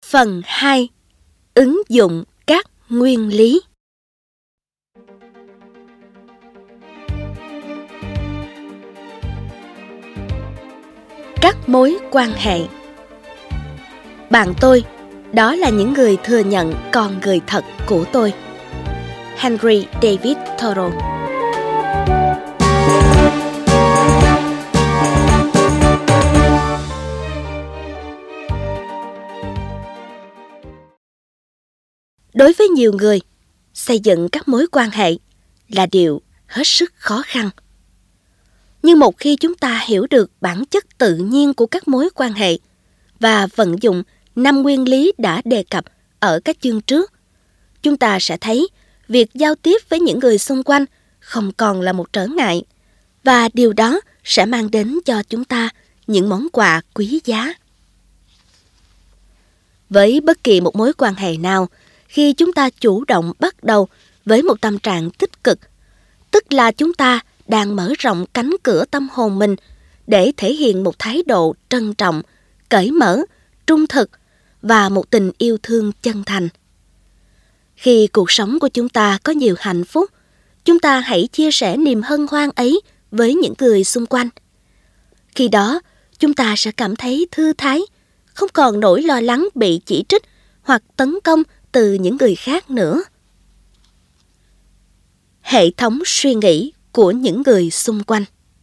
Phần 2. Ứng dụng các nguyên lý. Các mối quan hệ. Bạn tôi, đó là những người thừa nhận con người thật của tôi. Henry David Thoreau. Đối với nhiều người, xây dựng các mối quan hệ là điều hết sức khó khăn. Nhưng một khi chúng ta hiểu được bản chất tự nhiên của các mối quan hệ và vận dụng 5 nguyên lý đã đề cập ở các chương trước, chúng ta sẽ thấy việc giao tiếp với những người xung quanh không còn là một trở ngại, và điều đó sẽ mang đến cho chúng ta những món quà quý giá. Với bất kỳ một mối quan hệ nào, khi chúng ta chủ động bắt đầu với một tâm trạng tích cực, tức là chúng ta đang mở rộng cánh cửa tâm hồn mình để thể hiện một thái độ trân trọng, cởi mở, trung thực và một tình yêu thương chân thành. Khi cuộc sống của chúng ta có nhiều hạnh phúc, chúng ta hãy chia sẻ niềm hân hoan ấy với những người xung quanh. Khi đó, chúng ta sẽ cảm thấy thư thái, không còn nỗi lo lắng bị chỉ trích hoặc tấn công từ những người khác nữa. Hệ thống suy nghĩ của những người xung quanh.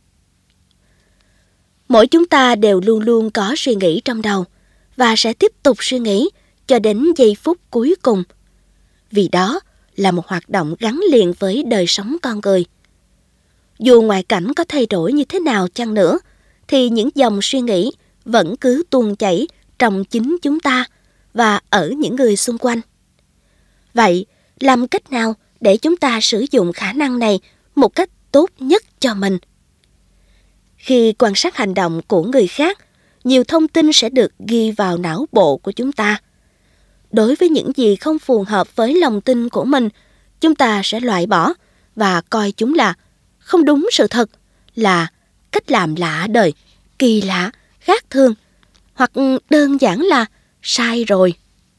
Mỗi chúng ta đều luôn luôn có suy nghĩ trong đầu và sẽ tiếp tục suy nghĩ cho đến giây phút cuối cùng. Vì đó là một hoạt động gắn liền với đời sống con người. Dù ngoại cảnh có thay đổi như thế nào chăng nữa, thì những dòng suy nghĩ vẫn cứ tuôn chảy trong chính chúng ta và ở những người xung quanh. Vậy, làm cách nào để chúng ta sử dụng khả năng này một cách tốt nhất cho mình? Khi quan sát hành động của người khác, nhiều thông tin sẽ được ghi vào não bộ của chúng ta. Đối với những gì không phù hợp với lòng tin của mình, chúng ta sẽ loại bỏ và coi chúng là không đúng sự thật, là cách làm lạ đời, kỳ lạ, khác thường, hoặc đơn giản là sai rồi.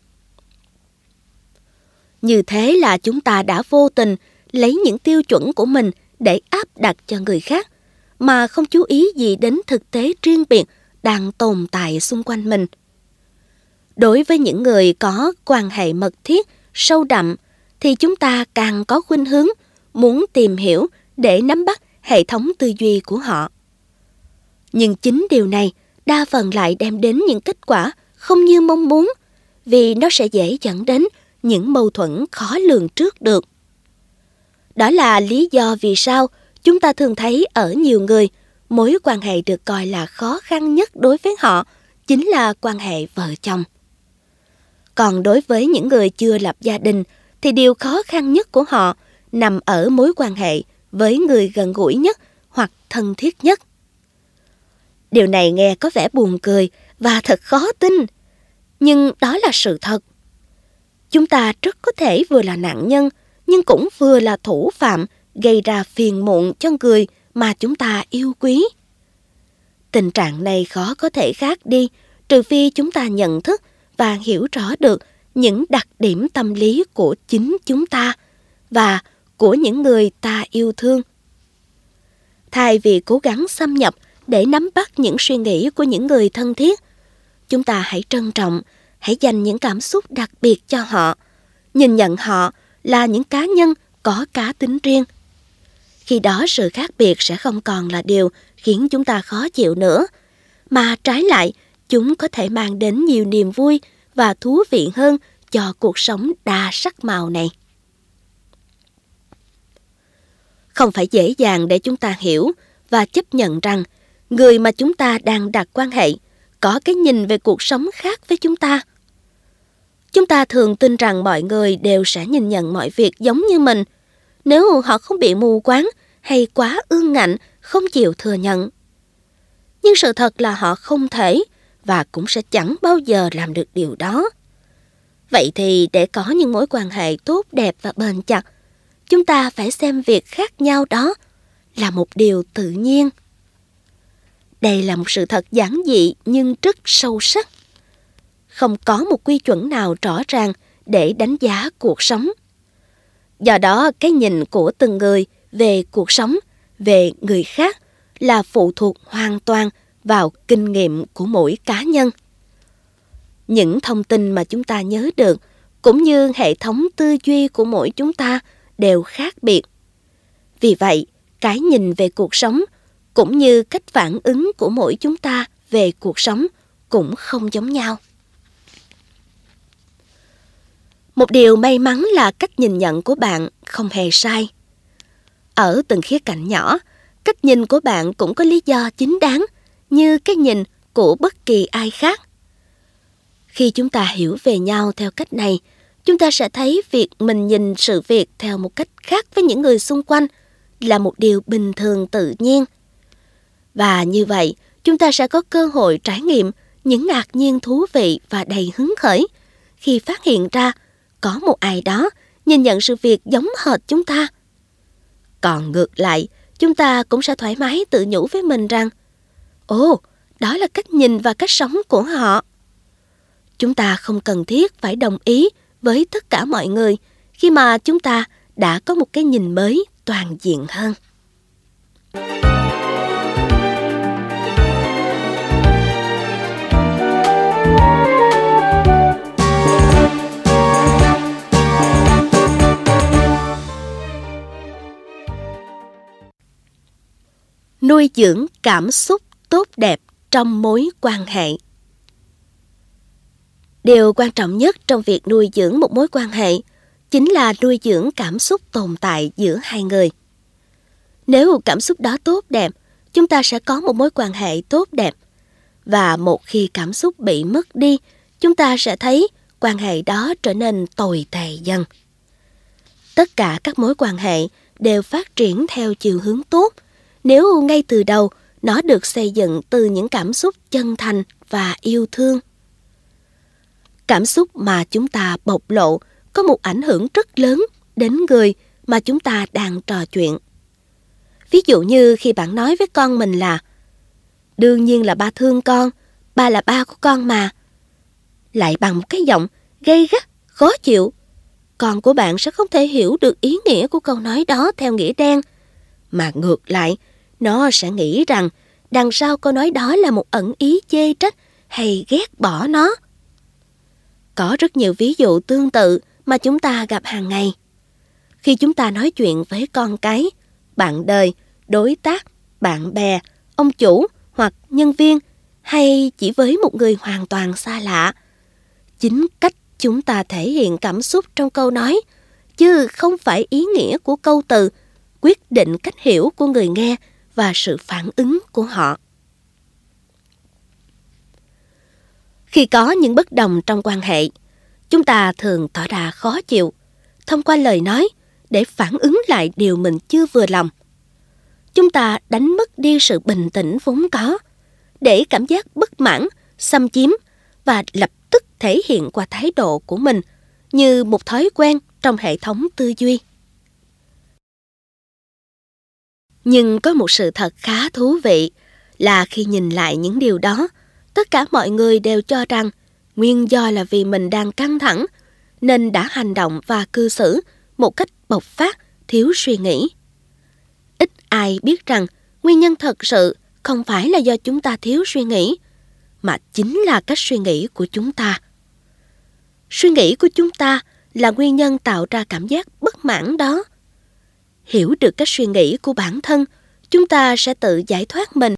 Như thế là chúng ta đã vô tình lấy những tiêu chuẩn của mình để áp đặt cho người khác, mà không chú ý gì đến thực tế riêng biệt đang tồn tại xung quanh mình. Đối với những người có quan hệ mật thiết, sâu đậm, thì chúng ta càng có khuynh hướng muốn tìm hiểu để nắm bắt hệ thống tư duy của họ. Nhưng chính điều này đa phần lại đem đến những kết quả không như mong muốn, vì nó sẽ dễ dẫn đến những mâu thuẫn khó lường trước được. Đó là lý do vì sao chúng ta thường thấy ở nhiều người, mối quan hệ được coi là khó khăn nhất đối với họ chính là quan hệ vợ chồng. Còn đối với những người chưa lập gia đình, thì điều khó khăn nhất của họ nằm ở mối quan hệ với người gần gũi nhất hoặc thân thiết nhất. Điều này nghe có vẻ buồn cười và thật khó tin, nhưng đó là sự thật. Chúng ta rất có thể vừa là nạn nhân, nhưng cũng vừa là thủ phạm gây ra phiền muộn cho người mà chúng ta yêu quý. Tình trạng này khó có thể khác đi, trừ phi chúng ta nhận thức và hiểu rõ được những đặc điểm tâm lý của chính chúng ta và của những người ta yêu thương. Thay vì cố gắng xâm nhập để nắm bắt những suy nghĩ của những người thân thiết, chúng ta hãy trân trọng, hãy dành những cảm xúc đặc biệt cho họ, nhìn nhận họ là những cá nhân có cá tính riêng. Khi đó sự khác biệt sẽ không còn là điều khiến chúng ta khó chịu nữa, mà trái lại chúng có thể mang đến nhiều niềm vui và thú vị hơn cho cuộc sống đa sắc màu này. Không phải dễ dàng để chúng ta hiểu và chấp nhận rằng người mà chúng ta đang đặt quan hệ có cái nhìn về cuộc sống khác với chúng ta. Chúng ta thường tin rằng mọi người đều sẽ nhìn nhận mọi việc giống như mình, nếu họ không bị mù quáng hay quá ương ngạnh không chịu thừa nhận. Nhưng sự thật là họ không thể và cũng sẽ chẳng bao giờ làm được điều đó. Vậy thì để có những mối quan hệ tốt đẹp và bền chặt, chúng ta phải xem việc khác nhau đó là một điều tự nhiên. Đây là một sự thật giản dị nhưng rất sâu sắc. không có một quy chuẩn nào rõ ràng để đánh giá cuộc sống. Do đó, cái nhìn của từng người về cuộc sống, về người khác là phụ thuộc hoàn toàn vào kinh nghiệm của mỗi cá nhân. Những thông tin mà chúng ta nhớ được, cũng như hệ thống tư duy của mỗi chúng ta đều khác biệt. Vì vậy, cái nhìn về cuộc sống, cũng như cách phản ứng của mỗi chúng ta về cuộc sống cũng không giống nhau. Một điều may mắn là cách nhìn nhận của bạn không hề sai. Ở từng khía cạnh nhỏ, cách nhìn của bạn cũng có lý do chính đáng như cái nhìn của bất kỳ ai khác. Khi chúng ta hiểu về nhau theo cách này, chúng ta sẽ thấy việc mình nhìn sự việc theo một cách khác với những người xung quanh là một điều bình thường tự nhiên. Và như vậy, chúng ta sẽ có cơ hội trải nghiệm những ngạc nhiên thú vị và đầy hứng khởi khi phát hiện ra có một ai đó nhìn nhận sự việc giống hệt chúng ta. Còn ngược lại, chúng ta cũng sẽ thoải mái tự nhủ với mình rằng ồ, đó là cách nhìn và cách sống của họ. Chúng ta không cần thiết phải đồng ý với tất cả mọi người khi mà chúng ta đã có một cái nhìn mới toàn diện hơn. Nuôi dưỡng cảm xúc tốt đẹp trong mối quan hệ. Điều quan trọng nhất trong việc nuôi dưỡng một mối quan hệ chính là nuôi dưỡng cảm xúc tồn tại giữa hai người. Nếu cảm xúc đó tốt đẹp, chúng ta sẽ có một mối quan hệ tốt đẹp. Và một khi cảm xúc bị mất đi, chúng ta sẽ thấy quan hệ đó trở nên tồi tệ dần. Tất cả các mối quan hệ đều phát triển theo chiều hướng tốt nếu ngay từ đầu nó được xây dựng từ những cảm xúc chân thành và yêu thương. Cảm xúc mà chúng ta bộc lộ có một ảnh hưởng rất lớn đến người mà chúng ta đang trò chuyện. Ví dụ như khi bạn nói với con mình là đương nhiên là ba thương con, ba là ba của con mà. Lại bằng một cái giọng gay gắt, khó chịu. Con của bạn sẽ không thể hiểu được ý nghĩa của câu nói đó theo nghĩa đen, mà ngược lại, nó sẽ nghĩ rằng đằng sau câu nói đó là một ẩn ý chê trách hay ghét bỏ nó. Có rất nhiều ví dụ tương tự mà chúng ta gặp hàng ngày. Khi chúng ta nói chuyện với con cái, bạn đời, đối tác, bạn bè, ông chủ hoặc nhân viên, hay chỉ với một người hoàn toàn xa lạ, chính cách chúng ta thể hiện cảm xúc trong câu nói, chứ không phải ý nghĩa của câu từ, quyết định cách hiểu của người nghe và sự phản ứng của họ. Khi có những bất đồng trong quan hệ, chúng ta thường tỏ ra khó chịu thông qua lời nói để phản ứng lại điều mình chưa vừa lòng. Chúng ta đánh mất đi sự bình tĩnh vốn có để cảm giác bất mãn, xâm chiếm và lập tức thể hiện qua thái độ của mình như một thói quen trong hệ thống tư duy. Nhưng có một sự thật khá thú vị là khi nhìn lại những điều đó, tất cả mọi người đều cho rằng nguyên do là vì mình đang căng thẳng nên đã hành động và cư xử một cách bộc phát, thiếu suy nghĩ. Ít ai biết rằng nguyên nhân thật sự không phải là do chúng ta thiếu suy nghĩ, mà chính là cách suy nghĩ của chúng ta. Suy nghĩ của chúng ta là nguyên nhân tạo ra cảm giác bất mãn đó. Hiểu được cách suy nghĩ của bản thân, chúng ta sẽ tự giải thoát mình